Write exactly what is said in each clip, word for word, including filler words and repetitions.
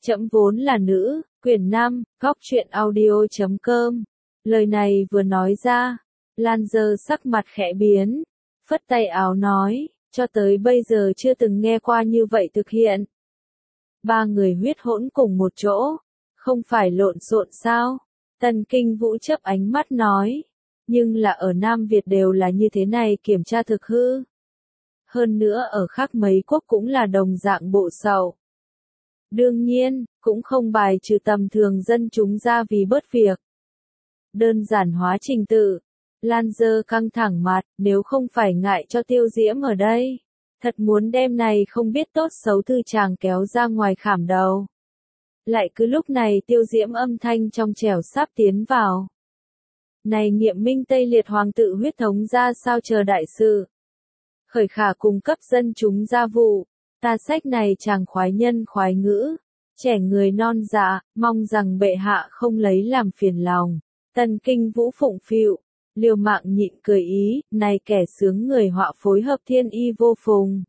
Trẫm vốn là nữ, quyển năm, góc truyện audio chấm com. Lời này vừa nói ra, Lan Dơ sắc mặt khẽ biến, phất tay áo nói, cho tới bây giờ chưa từng nghe qua như vậy thực hiện. Ba người huyết hỗn cùng một chỗ, không phải lộn xộn sao? Tần Kinh Vũ chớp ánh mắt nói, nhưng là ở Nam Việt đều là như thế này kiểm tra thực hư. Hơn nữa ở khác mấy quốc cũng là đồng dạng bộ sậu. Đương nhiên, cũng không bài trừ tầm thường dân chúng ra vì bớt việc. Đơn giản hóa trình tự. Lan Dơ căng thẳng mặt, nếu không phải ngại cho Tiêu Diễm ở đây. Thật muốn đem này không biết tốt xấu thư chàng kéo ra ngoài khảm đầu. Lại cứ lúc này Tiêu Diễm âm thanh trong trẻo sắp tiến vào. Này nghiệm minh Tây Liệt Hoàng tự huyết thống ra sao chờ đại sự. Khởi khả cung cấp dân chúng gia vụ. Ta sách này chàng khoái nhân khoái ngữ, trẻ người non dạ, mong rằng bệ hạ không lấy làm phiền lòng. Tần Kinh Vũ phụng phịu, liều mạng nhịn cười ý, này kẻ sướng người họa phối hợp thiên y vô phùng.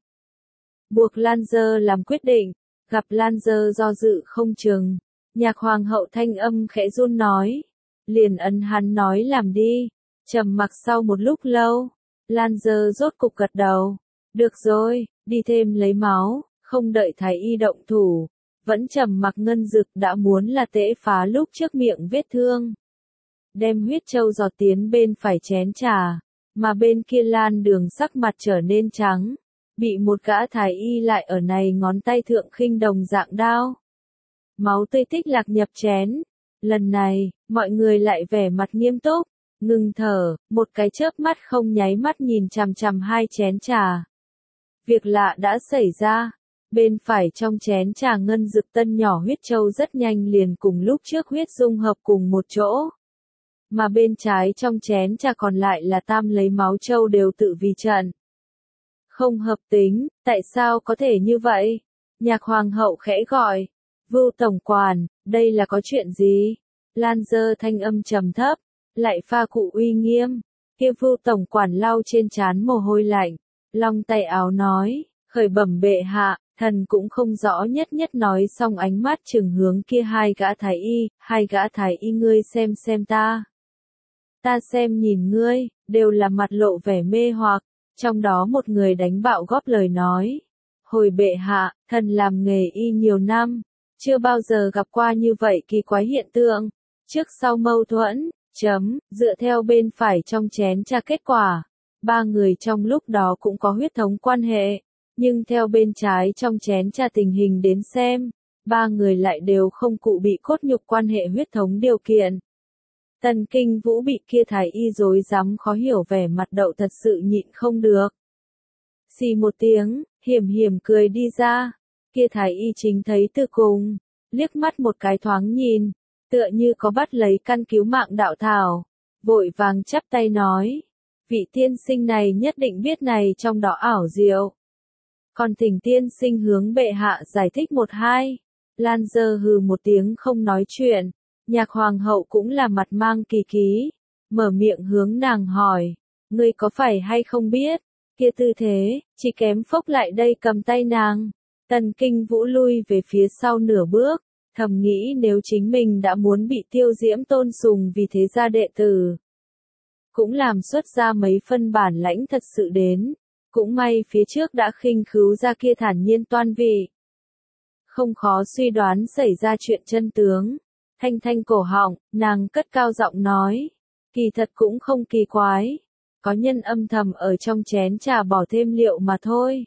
Buộc Lan Dơ làm quyết định, gặp Lan Dơ do dự không chừng, nhạc hoàng hậu thanh âm khẽ run nói, liền ấn hắn nói làm đi. Trầm mặc sau một lúc lâu, Lan Dơ rốt cục gật đầu, được rồi. Đi thêm lấy máu, không đợi thái y động thủ, vẫn trầm mặc Ngân Dực đã muốn là tễ phá lúc trước miệng vết thương. Đem huyết châu giọt tiến bên phải chén trà, mà bên kia Lan Đường sắc mặt trở nên trắng, bị một gã thái y lại ở này ngón tay thượng khinh đồng dạng đao. Máu tươi tích lạc nhập chén, lần này, mọi người lại vẻ mặt nghiêm túc, ngừng thở, một cái chớp mắt không nháy mắt nhìn chằm chằm hai chén trà. Việc lạ đã xảy ra, bên phải trong chén trà Ngân Dực tân nhỏ huyết châu rất nhanh liền cùng lúc trước huyết dung hợp cùng một chỗ. Mà bên trái trong chén trà còn lại là tam lấy máu châu đều tự vì trận. Không hợp tính, tại sao có thể như vậy? Nhạc hoàng hậu khẽ gọi, Vưu tổng quản, đây là có chuyện gì? Lan Dơ thanh âm trầm thấp, lại pha cụ uy nghiêm, kia Vưu tổng quản lau trên trán mồ hôi lạnh. Long tay áo nói, khởi bẩm bệ hạ, thần cũng không rõ nhất nhất nói xong ánh mắt chừng hướng kia hai gã thái y, hai gã thái y ngươi xem xem ta. Ta xem nhìn ngươi, đều là mặt lộ vẻ mê hoặc, trong đó một người đánh bạo góp lời nói. Hồi bệ hạ, thần làm nghề y nhiều năm, chưa bao giờ gặp qua như vậy kỳ quái hiện tượng, trước sau mâu thuẫn, chấm, dựa theo bên phải trong chén trà kết quả. Ba người trong lúc đó cũng có huyết thống quan hệ, nhưng theo bên trái trong chén trà tình hình đến xem, ba người lại đều không cụ bị cốt nhục quan hệ huyết thống điều kiện. Tần Kinh Vũ bị kia thái y rối rắm khó hiểu vẻ mặt đậu thật sự nhịn không được. Xì một tiếng, hiểm hiểm cười đi ra, kia thái y chính thấy từ cùng, liếc mắt một cái thoáng nhìn, tựa như có bắt lấy căn cứu mạng đạo thảo, vội vàng chắp tay nói. Vị tiên sinh này nhất định biết này trong đó ảo diệu. Còn thỉnh tiên sinh hướng bệ hạ giải thích một hai. Lan Dơ hừ một tiếng không nói chuyện. Nhạc hoàng hậu cũng là mặt mang kỳ ký. Mở miệng hướng nàng hỏi. Ngươi có phải hay không biết? Kia tư thế, chỉ kém phốc lại đây cầm tay nàng. Tần Kinh Vũ lui về phía sau nửa bước. Thầm nghĩ nếu chính mình đã muốn bị Tiêu Diễm tôn sùng vì thế gia đệ tử. Cũng làm xuất ra mấy phân bản lãnh thật sự đến, cũng may phía trước đã khinh khứu ra kia thản nhiên toan vị. Không khó suy đoán xảy ra chuyện chân tướng, thanh thanh cổ họng, nàng cất cao giọng nói, kỳ thật cũng không kỳ quái, có nhân âm thầm ở trong chén trà bỏ thêm liệu mà thôi.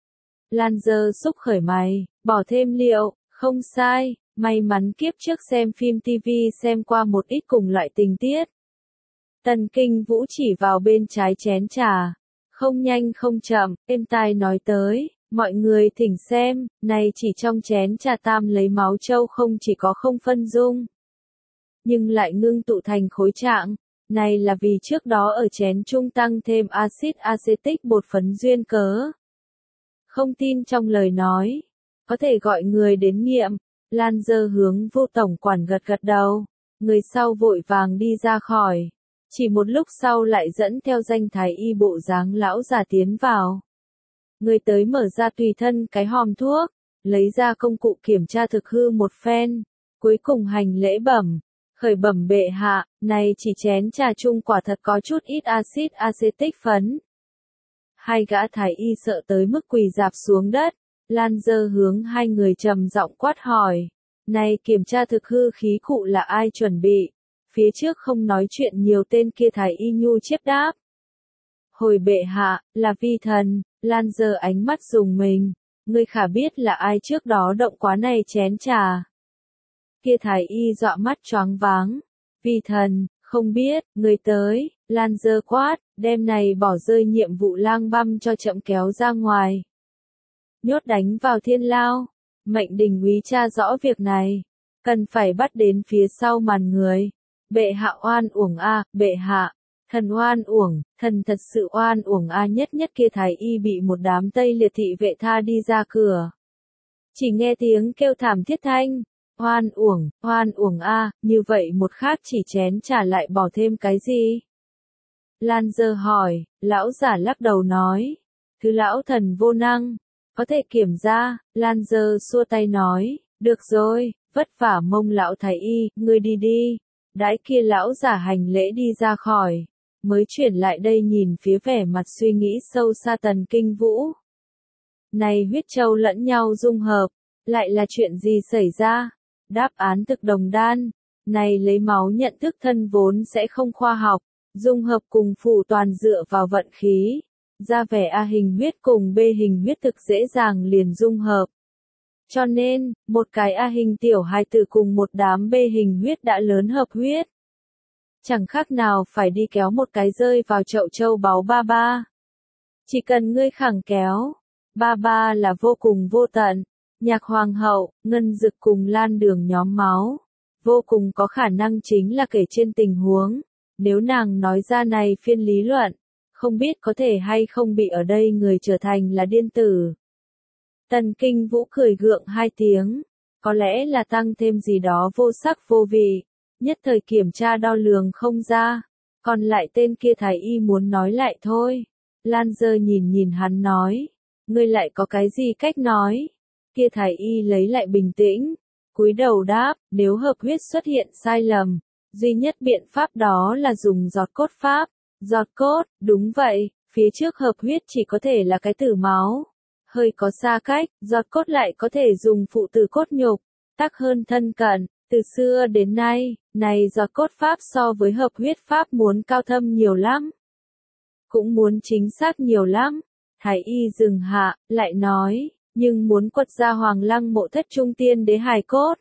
Lan Dơ xúc khởi mày, bỏ thêm liệu, không sai, may mắn kiếp trước xem phim ti vi xem qua một ít cùng loại tình tiết. Tần Kinh Vũ chỉ vào bên trái chén trà, không nhanh không chậm, êm tai nói tới, mọi người thỉnh xem, này chỉ trong chén trà tam lấy máu châu không chỉ có không phân dung, nhưng lại ngưng tụ thành khối trạng, này là vì trước đó ở chén trung tăng thêm axit acetic bột phấn duyên cớ. Không tin trong lời nói, có thể gọi người đến nghiệm, Lan Dơ hướng Vưu tổng quản gật gật đầu, người sau vội vàng đi ra khỏi. Chỉ một lúc sau lại dẫn theo danh thái y bộ dáng lão già tiến vào. Người tới mở ra tùy thân cái hòm thuốc, lấy ra công cụ kiểm tra thực hư một phen, cuối cùng hành lễ bẩm, khởi bẩm bệ hạ, này chỉ chén trà chung quả thật có chút ít axit acetic phấn. Hai gã thái y sợ tới mức quỳ rạp xuống đất, Lan Dơ hướng hai người trầm giọng quát hỏi, này kiểm tra thực hư khí cụ là ai chuẩn bị, phía trước không nói chuyện nhiều tên kia thái y nhu chiếp đáp. Hồi bệ hạ, là vi thần, Lan Dơ ánh mắt rùng mình, ngươi khả biết là ai trước đó động quá này chén trà. Kia thái y dọa mắt choáng váng, vi thần, không biết, người tới, Lan Dơ quát, đem này bỏ rơi nhiệm vụ lang băm cho chậm kéo ra ngoài. Nhốt đánh vào thiên lao, mệnh đình úy tra rõ việc này, cần phải bắt đến phía sau màn người. Bệ hạ oan uổng a, bệ hạ, thần oan uổng, thần thật sự oan uổng a. Nhất nhất kia thái y bị một đám Tây Liệt thị vệ tha đi ra cửa. Chỉ nghe tiếng kêu thảm thiết thanh, oan uổng, oan uổng a, như vậy một khác chỉ chén trả lại bỏ thêm cái gì? Lan Dơ hỏi, lão giả lắc đầu nói, thứ lão thần vô năng, có thể kiểm ra. Lan Dơ xua tay nói, được rồi, vất vả mông lão thái y, ngươi đi đi. Đãi kia lão giả hành lễ đi ra khỏi, mới chuyển lại đây nhìn phía vẻ mặt suy nghĩ sâu xa Tần Kinh Vũ. Này huyết châu lẫn nhau dung hợp, lại là chuyện gì xảy ra? Đáp án thực đồng đan, này lấy máu nhận thức thân vốn sẽ không khoa học, dung hợp cùng phụ toàn dựa vào vận khí, ra vẻ A hình huyết cùng B hình huyết thực dễ dàng liền dung hợp. Cho nên, một cái A hình tiểu hài tử cùng một đám B hình huyết đã lớn hợp huyết. Chẳng khác nào phải đi kéo một cái rơi vào chậu châu báu ba ba. Chỉ cần ngươi khẳng kéo, ba ba là vô cùng vô tận. Nhạc hoàng hậu, Ngân Dực cùng Lan Đường nhóm máu, vô cùng có khả năng chính là kể trên tình huống, nếu nàng nói ra này phiên lý luận, không biết có thể hay không bị ở đây người trở thành là điên tử. Tần Kinh Vũ cười gượng hai tiếng, có lẽ là tăng thêm gì đó vô sắc vô vị, nhất thời kiểm tra đo lường không ra, còn lại tên kia thái y muốn nói lại thôi. Lan Dơ nhìn nhìn hắn nói, ngươi lại có cái gì cách nói? Kia thái y lấy lại bình tĩnh, cúi đầu đáp, nếu hợp huyết xuất hiện sai lầm, duy nhất biện pháp đó là dùng giọt cốt pháp. Giọt cốt, đúng vậy, phía trước hợp huyết chỉ có thể là cái tử máu. Hơi có xa cách, giọt cốt lại có thể dùng phụ tử cốt nhục, tác hơn thân cận. Từ xưa đến nay, này giọt cốt pháp so với hợp huyết pháp muốn cao thâm nhiều lắm. Cũng muốn chính xác nhiều lắm. Thái y dừng hạ, lại nói, nhưng muốn quật ra Hoàng Lăng mộ thất trung tiên đế hài cốt.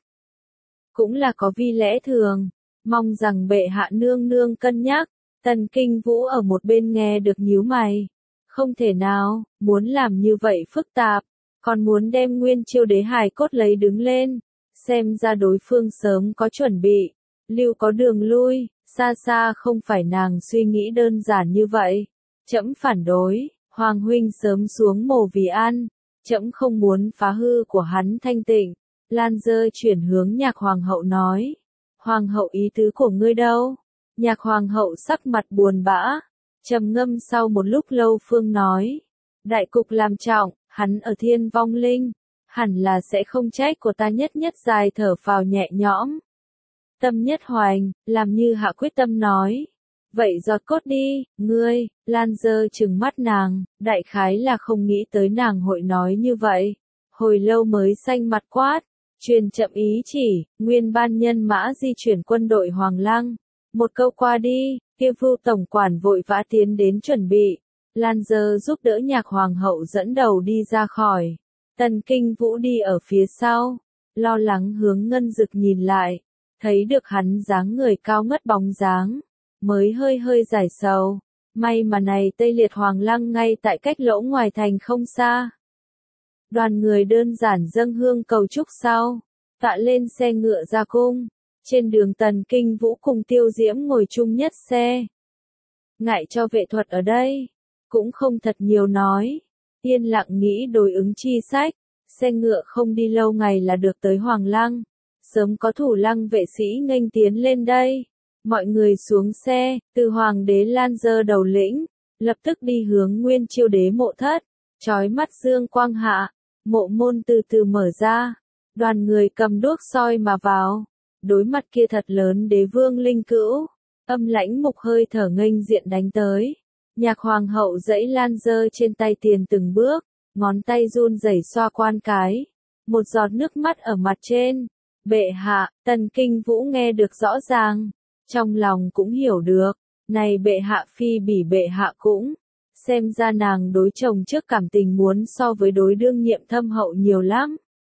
Cũng là có vi lẽ thường, mong rằng bệ hạ nương nương cân nhắc. Tần Kinh Vũ ở một bên nghe được nhíu mày. Không thể nào, muốn làm như vậy phức tạp, còn muốn đem nguyên chiêu đế hài cốt lấy đứng lên. Xem ra đối phương sớm có chuẩn bị, lưu có đường lui, xa xa không phải nàng suy nghĩ đơn giản như vậy. Trẫm phản đối, Hoàng huynh sớm xuống mồ vì ăn, trẫm không muốn phá hư của hắn thanh tịnh. Lan Dơ chuyển hướng Nhạc hoàng hậu nói, hoàng hậu ý tứ của ngươi đâu? Nhạc hoàng hậu sắc mặt buồn bã, trầm ngâm sau một lúc lâu phương nói, đại cục làm trọng, hắn ở thiên vong linh, hẳn là sẽ không trách của ta. Nhất nhất dài thở phào nhẹ nhõm. Tâm nhất hoành, làm như hạ quyết tâm nói, vậy giọt cốt đi, ngươi. Lan Dơ trừng mắt nàng, đại khái là không nghĩ tới nàng hội nói như vậy, hồi lâu mới xanh mặt quát, truyền chậm ý chỉ, nguyên ban nhân mã di chuyển quân đội Hoàng Lăng. Một câu qua đi, kia Vưu tổng quản vội vã tiến đến chuẩn bị. Lan Dơ giúp đỡ Nhạc hoàng hậu dẫn đầu đi ra khỏi. Tần Kinh Vũ đi ở phía sau, lo lắng hướng Ngân Dực nhìn lại, thấy được hắn dáng người cao ngất bóng dáng, mới hơi hơi giải sầu. May mà này Tây Liệt Hoàng Lăng ngay tại cách lỗ ngoài thành không xa. Đoàn người đơn giản dâng hương cầu chúc sau, tạ lên xe ngựa ra cung. Trên đường Tần Kinh Vũ cùng Tiêu Diễm ngồi chung nhất xe. Ngại cho vệ thuật ở đây, cũng không thật nhiều nói, yên lặng nghĩ đối ứng chi sách, xe ngựa không đi lâu ngày là được tới Hoàng Lăng, sớm có thủ lăng vệ sĩ nghênh tiến lên đây. Mọi người xuống xe, từ Hoàng đế Lan Dơ đầu lĩnh, lập tức đi hướng nguyên chiêu đế mộ thất, chói mắt dương quang hạ, Mộ môn từ từ mở ra, đoàn người cầm đuốc soi mà vào. Đối mặt kia thật lớn đế vương linh cữu, âm lãnh mục hơi thở nghênh diện đánh tới. Nhạc hoàng hậu dẫy lan dơ trên tay tiền từng bước, ngón tay run rẩy xoa quan cái. Một giọt nước mắt ở mặt trên. Bệ hạ, Tần Kinh Vũ nghe được rõ ràng. Trong lòng cũng hiểu được. Này bệ hạ phi bỉ bệ hạ cũng. Xem ra nàng đối chồng trước cảm tình muốn so với đối đương nhiệm thâm hậu nhiều lắm.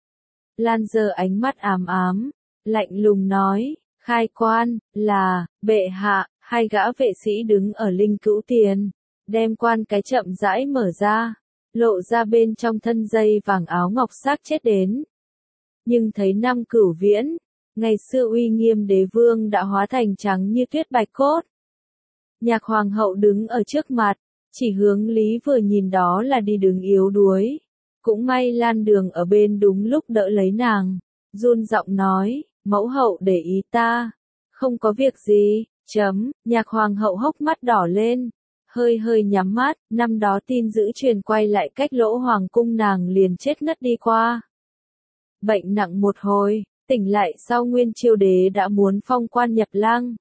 Lan dơ ánh mắt ám ám, lạnh lùng nói, khai quan, là, bệ hạ, hai gã vệ sĩ đứng ở linh cữu tiền, đem quan cái chậm rãi mở ra, lộ ra bên trong thân dây vàng áo ngọc xác chết đến. Nhưng thấy năm cửu viễn, ngày xưa uy nghiêm đế vương đã hóa thành trắng như tuyết bạch cốt. Nhạc hoàng hậu đứng ở trước mặt, chỉ hướng Lý vừa nhìn đó là đi đứng yếu đuối. Cũng may Lan Đường ở bên đúng lúc đỡ lấy nàng, run giọng nói, mẫu hậu để ý ta, không có việc gì, chấm, nhạc hoàng hậu hốc mắt đỏ lên, hơi hơi nhắm mắt, năm đó tin dữ truyền quay lại cách lỗ hoàng cung nàng liền chết ngất đi qua. Bệnh nặng một hồi, tỉnh lại sau Nguyên Chiêu đế đã muốn phong quan nhập lang.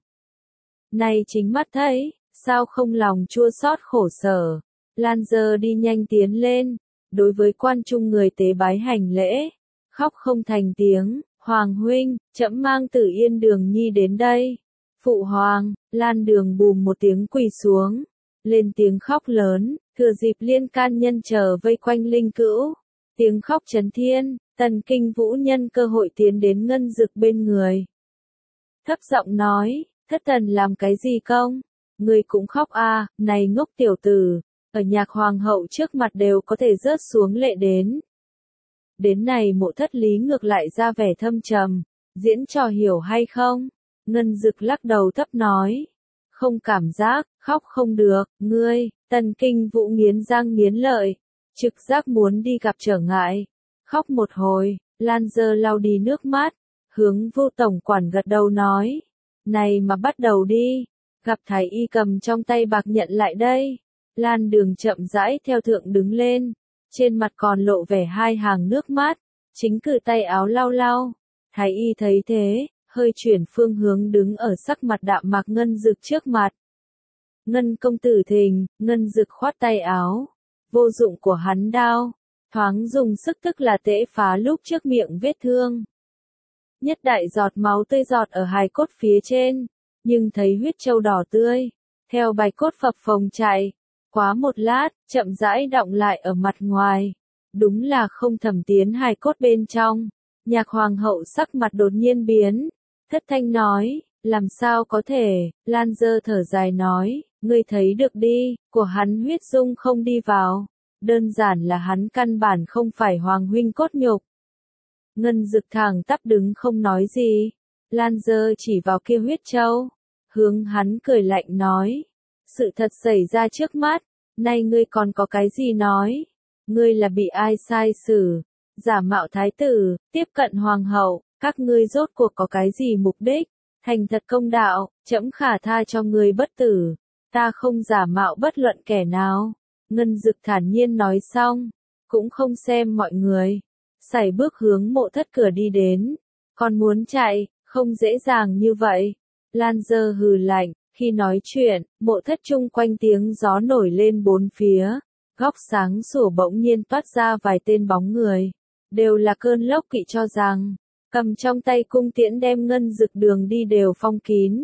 Này chính mắt thấy, sao không lòng chua xót khổ sở, Lan dơ đi nhanh tiến lên. Đối với quan trung người tế bái hành lễ, khóc không thành tiếng, Hoàng huynh, trẫm mang Tử Yên Đường Nhi đến đây. Phụ hoàng, Lan Đường bùm một tiếng quỳ xuống, lên tiếng khóc lớn, thừa dịp liên can nhân chờ vây quanh linh cữu. Tiếng khóc chấn thiên, Tần Kinh Vũ nhân cơ hội tiến đến Ngân Dực bên người. Thấp giọng nói, thất thần làm cái gì công? Người cũng khóc à, này ngốc tiểu tử. Ở nhạc hoàng hậu trước mặt đều có thể rớt xuống lệ đến. Đến này Mộ Thất Lý ngược lại ra vẻ thâm trầm, diễn trò hiểu hay không? Ngân Dực lắc đầu thấp nói, không cảm giác, khóc không được, ngươi. Tần Kinh Vũ nghiến răng nghiến lợi, trực giác muốn đi gặp trở ngại. Khóc một hồi, Lan dơ lau đi nước mắt, hướng Vô tổng quản gật đầu nói, này mà bắt đầu đi. Gặp thái y cầm trong tay bạc nhận lại đây. Lan Đường chậm rãi theo thượng đứng lên, trên mặt còn lộ vẻ hai hàng nước mắt, chính cử tay áo lau lau. Thái y thấy thế, hơi chuyển phương hướng đứng ở sắc mặt đạm mạc Ngân Dực trước mặt. Ngân công tử thình, Ngân Dực khoát tay áo, vô dụng của hắn đao, thoáng dùng sức tức là tễ phá lúc trước miệng vết thương. Nhất đại giọt máu tươi giọt ở hài cốt phía trên, nhưng thấy huyết châu đỏ tươi, theo bạch cốt phập phồng chạy. Quá một lát, chậm rãi đọng lại ở mặt ngoài. Đúng là không thẩm tiến hài cốt bên trong. Nhạc hoàng hậu sắc mặt đột nhiên biến. Thất thanh nói, làm sao có thể, Lan dơ thở dài nói, ngươi thấy được đi, của hắn huyết dung không đi vào. Đơn giản là hắn căn bản không phải hoàng huynh cốt nhục. Ngân Dực thẳng tắp đứng không nói gì. Lan dơ chỉ vào kia huyết châu. Hướng hắn cười lạnh nói. Sự thật xảy ra trước mắt, nay ngươi còn có cái gì nói? Ngươi là bị ai sai xử? Giả mạo thái tử, tiếp cận hoàng hậu, các ngươi rốt cuộc có cái gì mục đích? Thành thật công đạo, trẫm khả tha cho ngươi bất tử. Ta không giả mạo bất luận kẻ nào. Ngân Dực thản nhiên nói xong, cũng không xem mọi người. Sải bước hướng Mộ Thất cửa đi đến. Còn muốn chạy, không dễ dàng như vậy. Lan dơ hừ lạnh. Khi nói chuyện, Mộ Thất chung quanh tiếng gió nổi lên bốn phía, góc sáng sủa bỗng nhiên toát ra vài tên bóng người, đều là cơn lốc kỵ cho rằng, cầm trong tay cung tiễn đem Ngân Dực đường đi đều phong kín.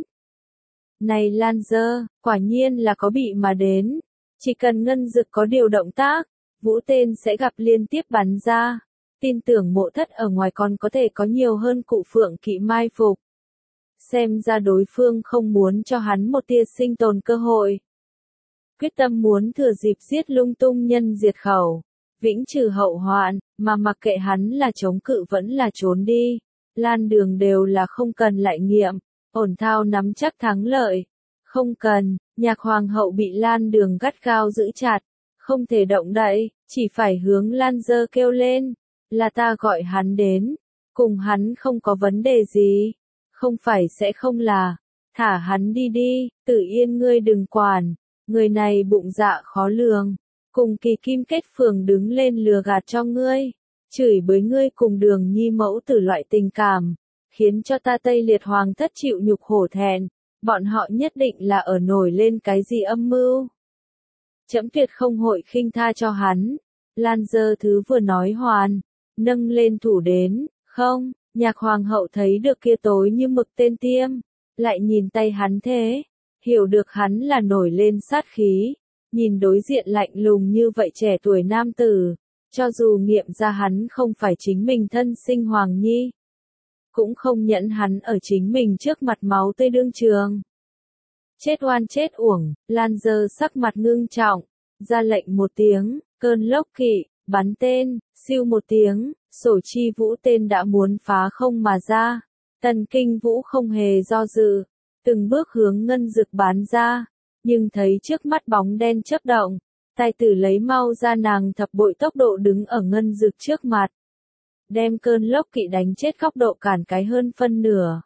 Này Lan dơ, quả nhiên là có bị mà đến, chỉ cần Ngân Dực có điều động tác, vũ tên sẽ gặp liên tiếp bắn ra, tin tưởng Mộ Thất ở ngoài còn có thể có nhiều hơn cụ phượng kỵ mai phục. Xem ra đối phương không muốn cho hắn một tia sinh tồn cơ hội. Quyết tâm muốn thừa dịp giết lung tung nhân diệt khẩu, vĩnh trừ hậu hoạn, mà mặc kệ hắn là chống cự vẫn là trốn đi. Lan Đường đều là không cần lại nghiệm, ổn thao nắm chắc thắng lợi. Không cần, nhạc hoàng hậu bị Lan Đường gắt gao giữ chặt, không thể động đậy, chỉ phải hướng Lan dơ kêu lên, là ta gọi hắn đến, cùng hắn không có vấn đề gì. Không phải sẽ không là, thả hắn đi đi, Tử Yên ngươi đừng quản, người này bụng dạ khó lường, cùng Kỳ Kim kết phường đứng lên lừa gạt cho ngươi. chửi bới ngươi cùng Đường Nhi mẫu tử loại tình cảm, khiến cho ta Tây Liệt Hoàng thất chịu nhục hổ thẹn, bọn họ nhất định là ở nổi lên cái gì âm mưu. Trẫm tuyệt không hội khinh tha cho hắn. Lan Dơ Thứ vừa nói hoàn, nâng lên thủ đến, không, Nhạc Hoàng hậu thấy được kia tối như mực tên tiêm, lại nhìn tay hắn thế, hiểu được hắn là nổi lên sát khí, nhìn đối diện lạnh lùng như vậy trẻ tuổi nam tử, cho dù nghiệm ra hắn không phải chính mình thân sinh Hoàng Nhi, cũng không nhẫn hắn ở chính mình trước mặt máu tươi đương trường. Chết oan chết uổng, Lan Dơ sắc mặt ngưng trọng, ra lệnh một tiếng, cơn lốc kỵ, bắn tên, siêu một tiếng, Sổ Chi Vũ tên đã muốn phá không mà ra. Tần Kinh Vũ không hề do dự, từng bước hướng ngân dực bán ra, nhưng thấy trước mắt bóng đen chớp động, tài tử lấy mau ra nàng thập bội tốc độ đứng ở ngân dực trước mặt. Đem cơn lốc kỵ đánh chết góc độ cản cái hơn phân nửa.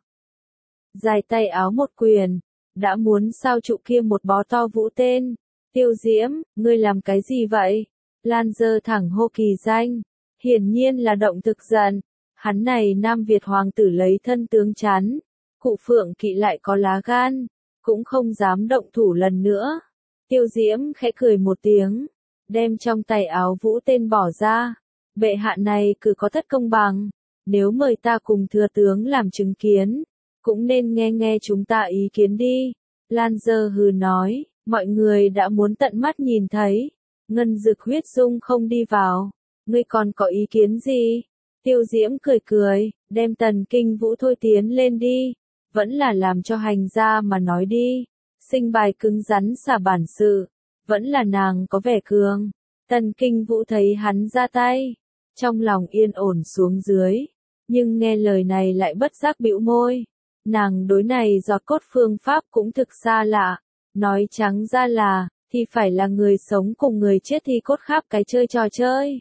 Dài tay áo một quyền, đã muốn sao trụ kia một bó to vũ tên. Tiêu Diễm, ngươi làm cái gì vậy? Lan Dơ thẳng hô kỳ danh, hiển nhiên là động thực giận. Hắn này Nam Việt hoàng tử lấy thân tướng chắn, cụ Phượng Kỵ lại có lá gan, cũng không dám động thủ lần nữa. Tiêu Diễm khẽ cười một tiếng, đem trong tay áo vũ tên bỏ ra. Bệ hạ này cứ có thất công bằng, nếu mời ta cùng thừa tướng làm chứng kiến, cũng nên nghe nghe chúng ta ý kiến đi. Lan Dơ hừ nói, mọi người đã muốn tận mắt nhìn thấy, ngân dực huyết dung không đi vào, ngươi còn có ý kiến gì? Tiêu Diễm cười cười, đem Tần Kinh Vũ thôi tiến lên đi, vẫn là làm cho hành gia mà nói đi, sinh bài cứng rắn xả bản sự, vẫn là nàng có vẻ cường. Tần Kinh Vũ thấy hắn ra tay, trong lòng yên ổn xuống dưới, nhưng nghe lời này lại bất giác bĩu môi. Nàng đối này giọt cốt phương pháp cũng thực xa lạ, nói trắng ra là, thì phải là người sống cùng người chết thì cốt khác cái chơi trò chơi.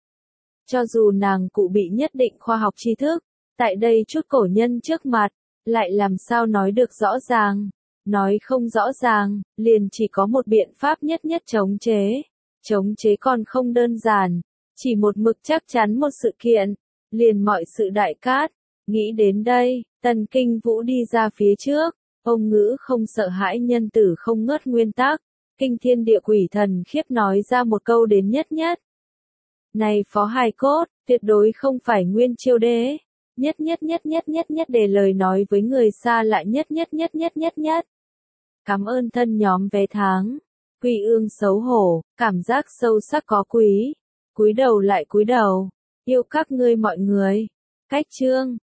Cho dù nàng cụ bị nhất định khoa học tri thức, tại đây chút cổ nhân trước mặt, lại làm sao nói được rõ ràng, nói không rõ ràng, liền chỉ có một biện pháp nhất nhất chống chế. Chống chế còn không đơn giản, chỉ một mực chắc chắn một sự kiện, liền mọi sự đại cát. Nghĩ đến đây, Tần Kinh Vũ đi ra phía trước, ông ngữ không sợ hãi nhân tử không ngớt nguyên tắc, kinh thiên địa quỷ thần khiếp nói ra một câu đến nhất nhất. Này Phó Hài Cốt, tuyệt đối không phải Nguyên Chiêu Đế, nhất nhất nhất nhất nhất nhất để lời nói với người xa lạ nhất nhất nhất nhất nhất nhất. Cảm ơn thân nhóm vé tháng, Quy Ương xấu hổ, cảm giác sâu sắc có quý, cúi đầu lại cúi đầu, yêu các ngươi mọi người. Cách chương